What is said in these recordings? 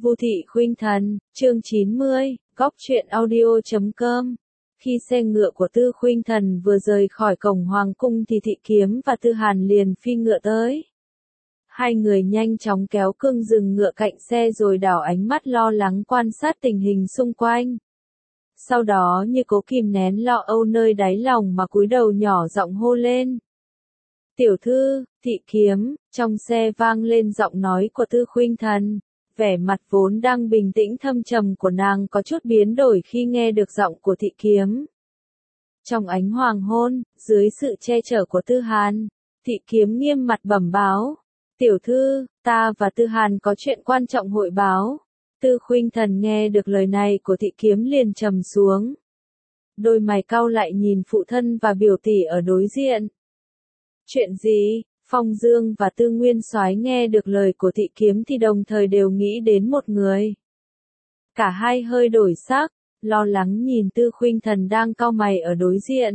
Vu Thị Khuynh Thần, chương 90, Góc truyện audio.com. Khi xe ngựa của Tư Khuynh Thần vừa rời khỏi cổng hoàng cung thì Thị Kiếm và Tư Hàn liền phi ngựa tới. Hai người nhanh chóng kéo cương dừng ngựa cạnh xe rồi đảo ánh mắt lo lắng quan sát tình hình xung quanh. Sau đó như cố kìm nén lo âu nơi đáy lòng mà cúi đầu nhỏ giọng hô lên. Tiểu thư, Thị Kiếm, trong xe vang lên giọng nói của Tư Khuynh Thần. Vẻ mặt vốn đang bình tĩnh thâm trầm của nàng có chút biến đổi khi nghe được giọng của Thị Kiếm. Trong ánh hoàng hôn, dưới sự che chở của Tư Hàn, Thị Kiếm nghiêm mặt bẩm báo. Tiểu thư, ta và Tư Hàn có chuyện quan trọng hội báo. Tư Khuynh Thần nghe được lời này của Thị Kiếm liền trầm xuống. Đôi mày cau lại nhìn phụ thân và biểu tỷ ở đối diện. Chuyện gì? Phong Dương và Tư Nguyên Soái nghe được lời của Thị Kiếm thì đồng thời đều nghĩ đến một người. Cả hai hơi đổi sắc, lo lắng nhìn Tư Khuynh Thần đang cau mày ở đối diện.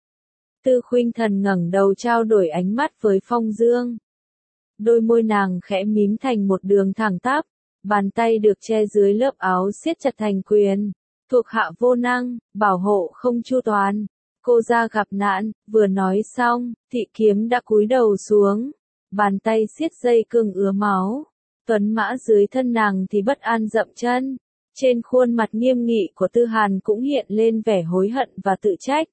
Tư Khuynh Thần ngẩng đầu trao đổi ánh mắt với Phong Dương. Đôi môi nàng khẽ mím thành một đường thẳng tắp, bàn tay được che dưới lớp áo siết chặt thành quyền. Thuộc hạ vô năng, bảo hộ không chu toàn. Cô ra gặp nạn, vừa nói xong, Thị Kiếm đã cúi đầu xuống, bàn tay siết dây cương ứa máu. Tuấn mã dưới thân nàng thì bất an dậm chân, trên khuôn mặt nghiêm nghị của Tư Hàn cũng hiện lên vẻ hối hận và tự trách.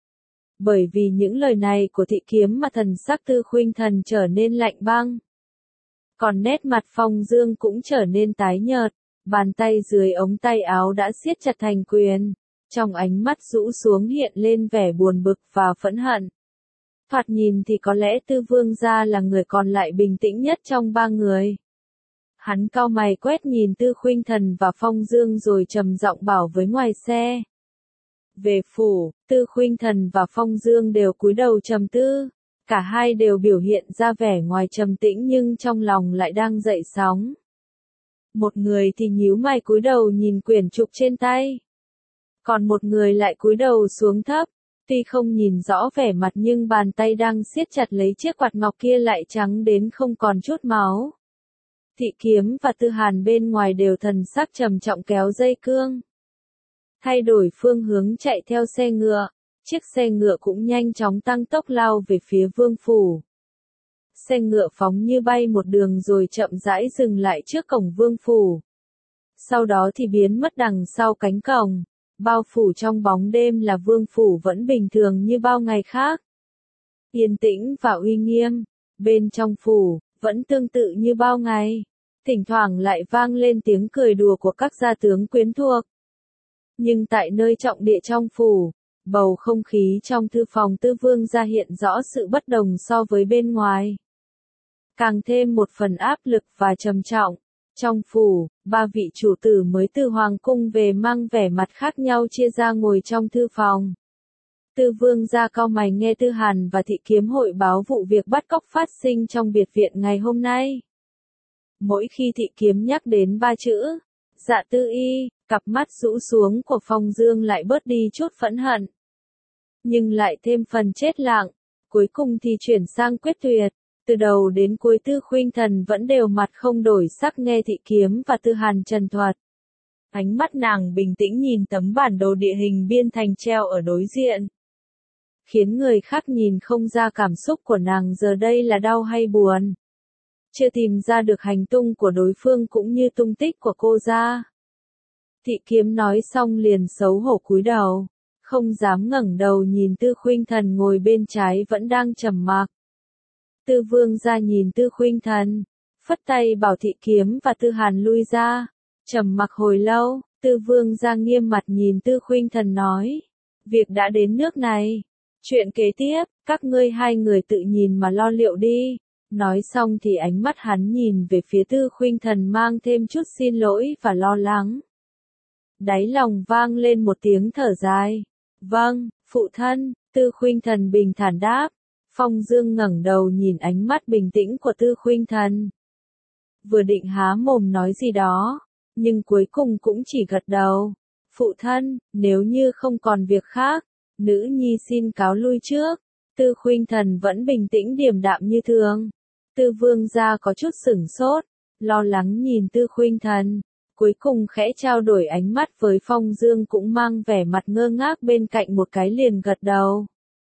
Bởi vì những lời này của Thị Kiếm mà thần sắc Tư Khuynh Thần trở nên lạnh băng. Còn nét mặt Phong Dương cũng trở nên tái nhợt, bàn tay dưới ống tay áo đã siết chặt thành quyền. Trong ánh mắt rũ xuống hiện lên vẻ buồn bực và phẫn hận. Thoạt nhìn thì có lẽ Tư Vương gia là người còn lại bình tĩnh nhất trong ba người. Hắn cau mày quét nhìn Tư Khuynh Thần và Phong Dương rồi trầm giọng bảo với ngoài xe. Về phủ, Tư Khuynh Thần và Phong Dương đều cúi đầu trầm tư. Cả hai đều biểu hiện ra vẻ ngoài trầm tĩnh nhưng trong lòng lại đang dậy sóng. Một người thì nhíu mày cúi đầu nhìn quyển trục trên tay. Còn một người lại cúi đầu xuống thấp, tuy không nhìn rõ vẻ mặt nhưng bàn tay đang siết chặt lấy chiếc quạt ngọc kia lại trắng đến không còn chút máu. Thị Kiếm và Tư Hàn bên ngoài đều thần sắc trầm trọng kéo dây cương. Thay đổi phương hướng chạy theo xe ngựa, chiếc xe ngựa cũng nhanh chóng tăng tốc lao về phía vương phủ. Xe ngựa phóng như bay một đường rồi chậm rãi dừng lại trước cổng vương phủ. Sau đó thì biến mất đằng sau cánh cổng. Bao phủ trong bóng đêm là vương phủ vẫn bình thường như bao ngày khác. Yên tĩnh và uy nghiêm, bên trong phủ, vẫn tương tự như bao ngày. Thỉnh thoảng lại vang lên tiếng cười đùa của các gia tướng quyến thuộc. Nhưng tại nơi trọng địa trong phủ, bầu không khí trong thư phòng Tư Vương gia hiện rõ sự bất đồng so với bên ngoài. Càng thêm một phần áp lực và trầm trọng. Trong phủ, ba vị chủ tử mới từ hoàng cung về mang vẻ mặt khác nhau chia ra ngồi trong thư phòng. Tư Vương gia cau mày nghe Tư Hàn và Thị Kiếm hội báo vụ việc bắt cóc phát sinh trong biệt viện ngày hôm nay. Mỗi khi Thị Kiếm nhắc đến ba chữ, Dạ Tư Y, cặp mắt rũ xuống của Phong Dương lại bớt đi chút phẫn hận. Nhưng lại thêm phần chết lặng, cuối cùng thì chuyển sang quyết tuyệt. Từ đầu đến cuối Tư Khuynh Thần vẫn đều mặt không đổi sắc nghe Thị Kiếm và Tư Hàn trần thuật. Ánh mắt nàng bình tĩnh nhìn tấm bản đồ địa hình biên thành treo ở đối diện. Khiến người khác nhìn không ra cảm xúc của nàng giờ đây là đau hay buồn. Chưa tìm ra được hành tung của đối phương cũng như tung tích của cô ra. Thị Kiếm nói xong liền xấu hổ cúi đầu, không dám ngẩng đầu nhìn Tư Khuynh Thần ngồi bên trái vẫn đang trầm mặc. Tư Vương gia nhìn Tư Khuynh Thần, phất tay bảo Thị Kiếm và Tư Hàn lui ra. Trầm mặc hồi lâu, Tư Vương gia nghiêm mặt nhìn Tư Khuynh Thần nói. Việc đã đến nước này. Chuyện kế tiếp, các ngươi hai người tự nhìn mà lo liệu đi. Nói xong thì ánh mắt hắn nhìn về phía Tư Khuynh Thần mang thêm chút xin lỗi và lo lắng. Đáy lòng vang lên một tiếng thở dài. Vâng, phụ thân, Tư Khuynh Thần bình thản đáp. Phong Dương ngẩng đầu nhìn ánh mắt bình tĩnh của Tư Khuynh Thần. Vừa định há mồm nói gì đó, nhưng cuối cùng cũng chỉ gật đầu. Phụ thân, nếu như không còn việc khác, nữ nhi xin cáo lui trước. Tư Khuynh Thần vẫn bình tĩnh điềm đạm như thường. Tư Vương gia có chút sửng sốt, lo lắng nhìn Tư Khuynh Thần. Cuối cùng khẽ trao đổi ánh mắt với Phong Dương cũng mang vẻ mặt ngơ ngác bên cạnh một cái liền gật đầu.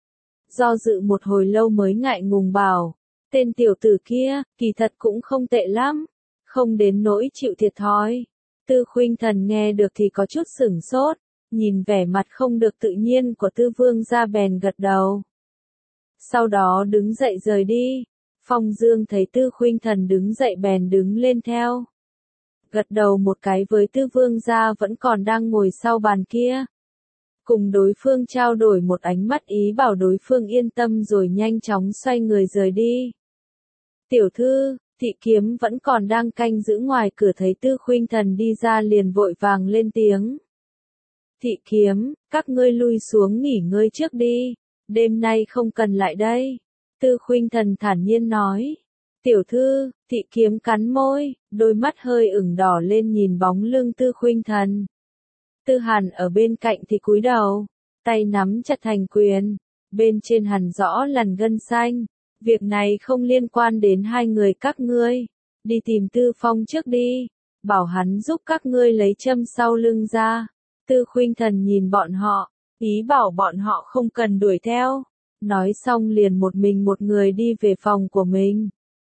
Do dự một hồi lâu mới ngại ngùng bảo, tên tiểu tử kia, kỳ thật cũng không tệ lắm, không đến nỗi chịu thiệt thòi. Tư Khuynh Thần nghe được thì có chút sửng sốt, nhìn vẻ mặt không được tự nhiên của Tư Vương gia bèn gật đầu. Sau đó đứng dậy rời đi. Phong Dương thấy Tư Khuynh Thần đứng dậy bèn đứng lên theo. Gật đầu một cái với Tư Vương gia vẫn còn đang ngồi sau bàn kia. Cùng đối phương trao đổi một ánh mắt ý bảo đối phương yên tâm rồi nhanh chóng xoay người rời đi. Tiểu thư, Thị Kiếm vẫn còn đang canh giữ ngoài cửa thấy Tư Khuynh Thần đi ra liền vội vàng lên tiếng. Thị Kiếm, các ngươi lui xuống nghỉ ngơi trước đi, đêm nay không cần lại đây. Tư Khuynh Thần thản nhiên nói. Tiểu thư, Thị Kiếm cắn môi, đôi mắt hơi ửng đỏ lên nhìn bóng lưng Tư Khuynh Thần. Tư Hàn ở bên cạnh thì cúi đầu, tay nắm chặt thành quyền, bên trên hằn rõ lằn gân xanh. Việc này không liên quan đến hai người các ngươi, đi tìm Tư Phong trước đi, bảo hắn giúp các ngươi lấy châm sau lưng ra. Tư Khuynh Thần nhìn bọn họ, ý bảo bọn họ không cần đuổi theo, nói xong liền một mình một người đi về phòng của mình.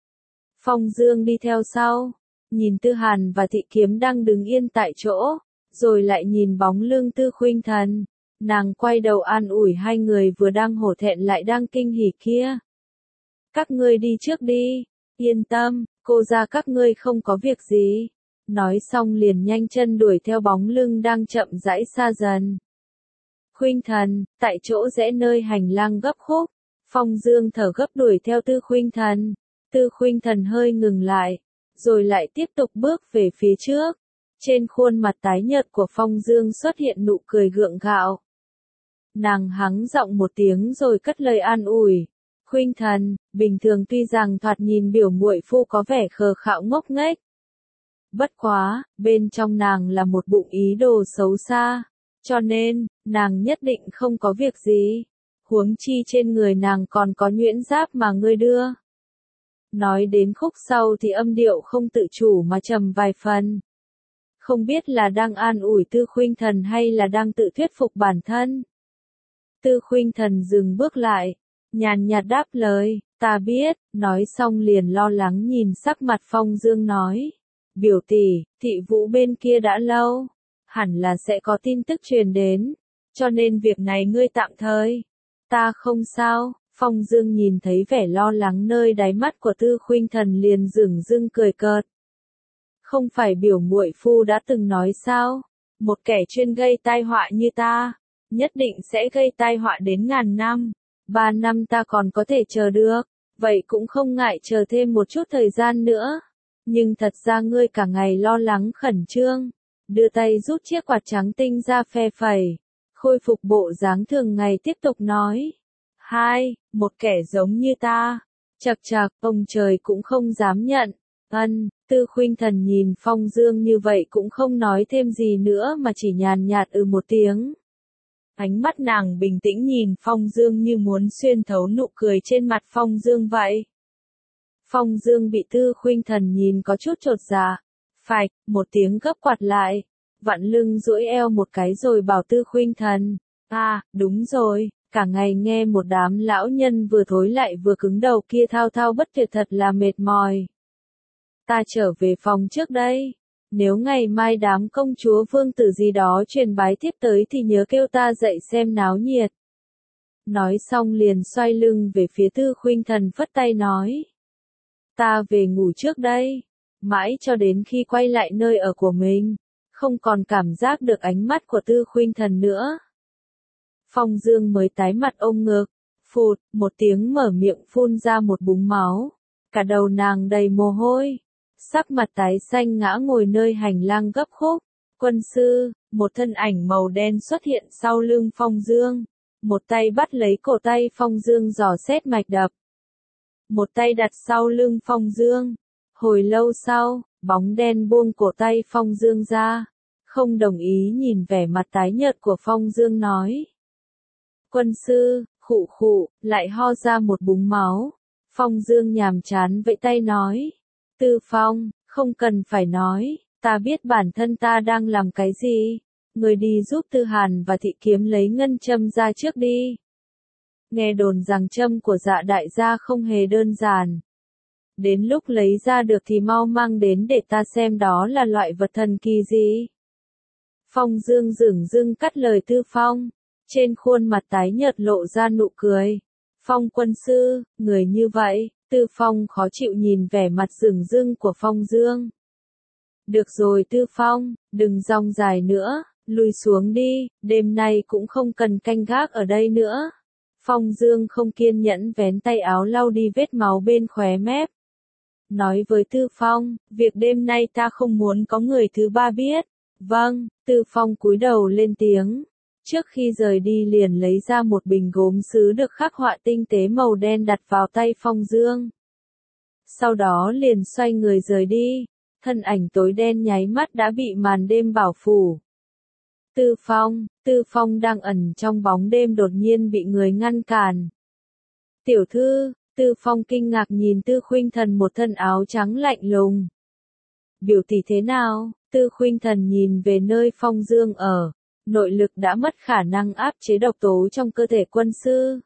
Phong Dương đi theo sau, nhìn Tư Hàn và Thị Kiếm đang đứng yên tại chỗ, rồi lại nhìn bóng lưng Tư Khuynh Thần, nàng quay đầu an ủi hai người vừa đang hổ thẹn lại đang kinh hỉ kia. Các ngươi đi trước đi, yên tâm, cô gia các ngươi không có việc gì. Nói xong liền nhanh chân đuổi theo bóng lưng đang chậm rãi xa dần. Khuynh Thần, tại chỗ rẽ nơi hành lang gấp khúc, Phong Dương thở gấp đuổi theo Tư Khuynh Thần. Tư Khuynh Thần hơi ngừng lại, rồi lại tiếp tục bước về phía trước. Trên khuôn mặt tái nhợt của Phong Dương xuất hiện nụ cười gượng gạo. Nàng hắng giọng một tiếng rồi cất lời an ủi. Khuynh Thần, bình thường tuy rằng thoạt nhìn biểu muội phu có vẻ khờ khạo ngốc nghếch. Bất quá, bên trong nàng là một bụng ý đồ xấu xa, cho nên, nàng nhất định không có việc gì. Huống chi trên người nàng còn có nhuyễn giáp mà ngươi đưa. Nói đến khúc sau thì âm điệu không tự chủ mà trầm vài phần. Không biết là đang an ủi Tư Khuynh Thần hay là đang tự thuyết phục bản thân. Tư Khuynh Thần dừng bước lại, nhàn nhạt đáp lời, ta biết, nói xong liền lo lắng nhìn sắc mặt Phong Dương nói. Biểu tỷ, Thị Vũ bên kia đã lâu, hẳn là sẽ có tin tức truyền đến, cho nên việc này ngươi tạm thời. Ta không sao. Phong Dương nhìn thấy vẻ lo lắng nơi đáy mắt của Tư Khuynh Thần liền dửng dưng cười cợt. Không phải biểu muội phu đã từng nói sao, một kẻ chuyên gây tai họa như ta, nhất định sẽ gây tai họa đến ngàn năm. 3 năm ta còn có thể chờ được, vậy cũng không ngại chờ thêm một chút thời gian nữa. Nhưng thật ra ngươi cả ngày lo lắng khẩn trương, đưa tay rút chiếc quạt trắng tinh ra phe phẩy, khôi phục bộ dáng thường ngày tiếp tục nói. Một kẻ giống như ta, chậc chậc, ông trời cũng không dám nhận. Tư Khuynh Thần nhìn Phong Dương như vậy cũng không nói thêm gì nữa mà chỉ nhàn nhạt một tiếng. Ánh mắt nàng bình tĩnh nhìn Phong Dương như muốn xuyên thấu nụ cười trên mặt Phong Dương vậy. Phong Dương bị Tư Khuynh Thần nhìn có chút chột dạ. Phạch, một tiếng gấp quạt lại. Vặn lưng duỗi eo một cái rồi bảo Tư Khuynh Thần. Đúng rồi, cả ngày nghe một đám lão nhân vừa thối lại vừa cứng đầu kia thao thao bất tuyệt thật là mệt mỏi. Ta trở về phòng trước đây. Nếu ngày mai đám công chúa vương tử gì đó truyền bái tiếp tới thì nhớ kêu ta dậy xem náo nhiệt. Nói xong liền xoay lưng về phía Tư Khuynh Thần phất tay nói. Ta về ngủ trước đây. Mãi cho đến khi quay lại nơi ở của mình, không còn cảm giác được ánh mắt của Tư Khuynh Thần nữa. Phong Dương mới tái mặt ôm ngực, phụt, một tiếng mở miệng phun ra một búng máu. Cả đầu nàng đầy mồ hôi. Sắc mặt tái xanh ngã ngồi nơi hành lang gấp khúc. Quân sư, một thân ảnh màu đen xuất hiện sau lưng Phong Dương. Một tay bắt lấy cổ tay Phong Dương dò xét mạch đập. Một tay đặt sau lưng Phong Dương. Hồi lâu sau, bóng đen buông cổ tay Phong Dương ra. Không đồng ý nhìn vẻ mặt tái nhợt của Phong Dương nói. Quân sư, khụ khụ, lại ho ra một búng máu. Phong Dương nhàm chán vẫy tay nói. Tư Phong, không cần phải nói, ta biết bản thân ta đang làm cái gì. Người đi giúp Tư Hàn và Thị Kiếm lấy ngân châm ra trước đi. Nghe đồn rằng châm của Dạ đại gia không hề đơn giản. Đến lúc lấy ra được thì mau mang đến để ta xem đó là loại vật thần kỳ gì. Phong Dương dửng dưng cắt lời Tư Phong. Trên khuôn mặt tái nhợt lộ ra nụ cười. Phong quân sư, người như vậy, Tư Phong khó chịu nhìn vẻ mặt dửng dưng của Phong Dương. Được rồi Tư Phong, đừng rong dài nữa, lùi xuống đi, đêm nay cũng không cần canh gác ở đây nữa. Phong Dương không kiên nhẫn vén tay áo lau đi vết máu bên khóe mép. Nói với Tư Phong, việc đêm nay ta không muốn có người thứ ba biết. Vâng, Tư Phong cúi đầu lên tiếng. Trước khi rời đi liền lấy ra một bình gốm sứ được khắc họa tinh tế màu đen đặt vào tay Phong Dương. Sau đó liền xoay người rời đi, thân ảnh tối đen nháy mắt đã bị màn đêm bảo phủ. Tư Phong đang ẩn trong bóng đêm đột nhiên bị người ngăn cản. Tiểu thư, Tư Phong kinh ngạc nhìn Tư Khuynh Thần một thân áo trắng lạnh lùng. Biểu tỷ thế nào? Tư Khuynh Thần nhìn về nơi Phong Dương ở. Nội lực đã mất khả năng áp chế độc tố trong cơ thể quân sư.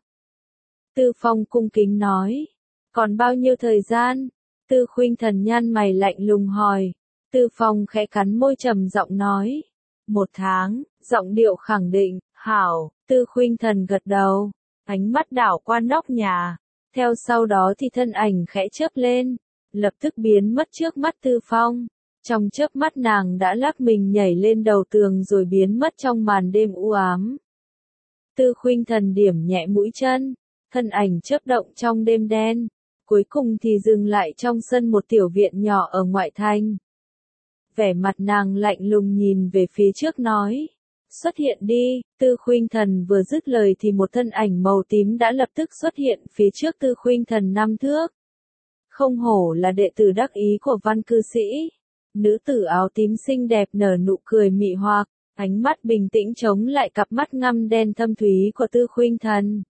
Tư Phong cung kính nói. Còn bao nhiêu thời gian? Tư Khuynh Thần nhăn mày lạnh lùng hỏi. Tư Phong khẽ cắn môi trầm giọng nói. 1 tháng, giọng điệu khẳng định. Hảo, Tư Khuynh Thần gật đầu. Ánh mắt đảo qua nóc nhà. Theo sau đó thì thân ảnh khẽ chớp lên. Lập tức biến mất trước mắt Tư Phong. Trong chớp mắt nàng đã lắc mình nhảy lên đầu tường rồi biến mất trong màn đêm u ám. Tư Khuynh Thần điểm nhẹ mũi chân, thân ảnh chớp động trong đêm đen, cuối cùng thì dừng lại trong sân một tiểu viện nhỏ ở ngoại thành. Vẻ mặt nàng lạnh lùng nhìn về phía trước nói, xuất hiện đi. Tư Khuynh Thần vừa dứt lời thì một thân ảnh màu tím đã lập tức xuất hiện phía trước Tư Khuynh Thần 5 thước. Không hổ là đệ tử đắc ý của Văn cư sĩ. Nữ tử áo tím xinh đẹp nở nụ cười mị hoặc, ánh mắt bình tĩnh chống lại cặp mắt ngăm đen thâm thúy của Tư Khuynh Thần.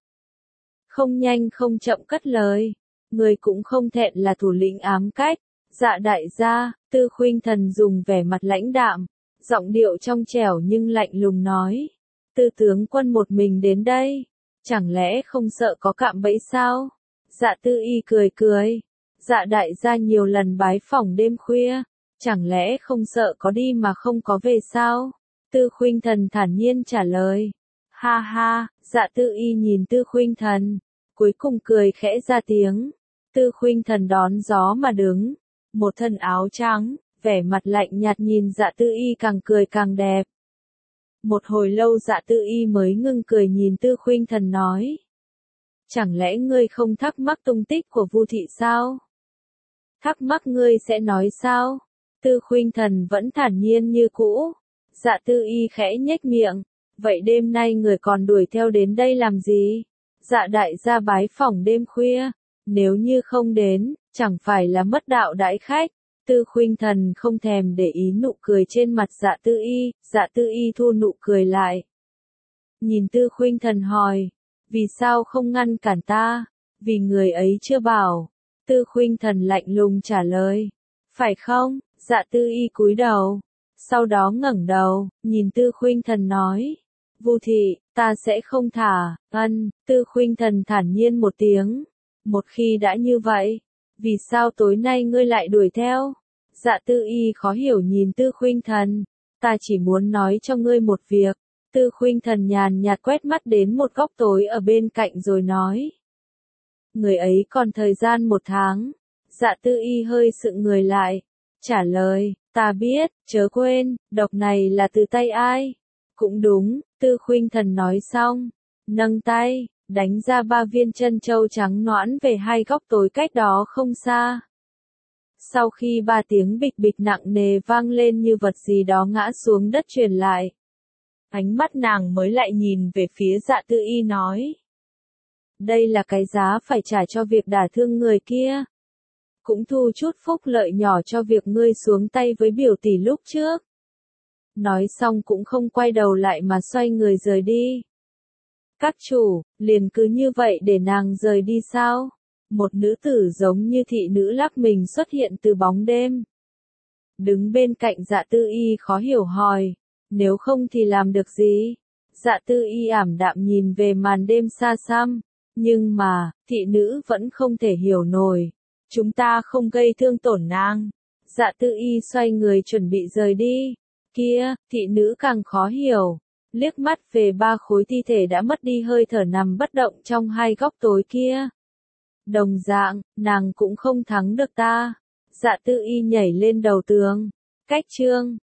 Không nhanh không chậm cất lời, người cũng không thẹn là thủ lĩnh ám cách. Dạ đại gia, Tư Khuynh Thần dùng vẻ mặt lãnh đạm, giọng điệu trong trẻo nhưng lạnh lùng nói. Tư tướng quân một mình đến đây, chẳng lẽ không sợ có cạm bẫy sao? Dạ Tư Y cười cười, dạ đại gia nhiều lần bái phỏng đêm khuya. Chẳng lẽ không sợ có đi mà không có về sao? Tư Khuynh Thần thản nhiên trả lời. Ha ha, dạ Tư Y nhìn Tư Khuynh Thần, cuối cùng cười khẽ ra tiếng. Tư Khuynh Thần đón gió mà đứng, một thân áo trắng, vẻ mặt lạnh nhạt nhìn dạ Tư Y càng cười càng đẹp. Một hồi lâu dạ Tư Y mới ngưng cười nhìn Tư Khuynh Thần nói. Chẳng lẽ ngươi không thắc mắc tung tích của Vu thị sao? Thắc mắc ngươi sẽ nói sao? Tư Khuynh Thần vẫn thản nhiên như cũ. Dạ Tư Y khẽ nhếch miệng. Vậy đêm nay người còn đuổi theo đến đây làm gì? Dạ đại gia bái phỏng đêm khuya. Nếu như không đến, chẳng phải là mất đạo đãi khách. Tư Khuynh Thần không thèm để ý nụ cười trên mặt Dạ Tư Y. Dạ Tư Y thu nụ cười lại. Nhìn Tư Khuynh Thần hỏi. Vì sao không ngăn cản ta? Vì người ấy chưa bảo. Tư Khuynh Thần lạnh lùng trả lời. Phải không? Dạ Tư Y cúi đầu, sau đó ngẩng đầu, nhìn Tư Khuynh Thần nói, Vu thị, ta sẽ không thả. Tư Khuynh Thần thản nhiên một tiếng, một khi đã như vậy, vì sao tối nay ngươi lại đuổi theo? Dạ Tư Y khó hiểu nhìn Tư Khuynh Thần, ta chỉ muốn nói cho ngươi một việc. Tư Khuynh Thần nhàn nhạt quét mắt đến một góc tối ở bên cạnh rồi nói, người ấy còn thời gian 1 tháng. Dạ Tư Y hơi sững người lại. Trả lời, ta biết, chớ quên, độc này là từ tay ai? Cũng đúng, Tư Khuynh Thần nói xong, nâng tay, đánh ra 3 viên chân châu trắng nõn về 2 góc tối cách đó không xa. Sau khi 3 tiếng bịch bịch nặng nề vang lên như vật gì đó ngã xuống đất truyền lại. Ánh mắt nàng mới lại nhìn về phía Dạ Tư Y nói. Đây là cái giá phải trả cho việc đả thương người kia. Cũng thu chút phúc lợi nhỏ cho việc ngươi xuống tay với biểu tỷ lúc trước. Nói xong cũng không quay đầu lại mà xoay người rời đi. Các chủ, liền cứ như vậy để nàng rời đi sao? Một nữ tử giống như thị nữ lắc mình xuất hiện từ bóng đêm. Đứng bên cạnh Dạ Tư Y khó hiểu hỏi, nếu không thì làm được gì? Dạ Tư Y ảm đạm nhìn về màn đêm xa xăm, nhưng mà, thị nữ vẫn không thể hiểu nổi. Chúng ta không gây thương tổn nàng. Dạ Tư Y xoay người chuẩn bị rời đi. Kia, thị nữ càng khó hiểu. Liếc mắt về ba khối thi thể đã mất đi hơi thở nằm bất động trong hai góc tối kia. Đồng dạng, nàng cũng không thắng được ta. Dạ Tư Y nhảy lên đầu tường. Cách chương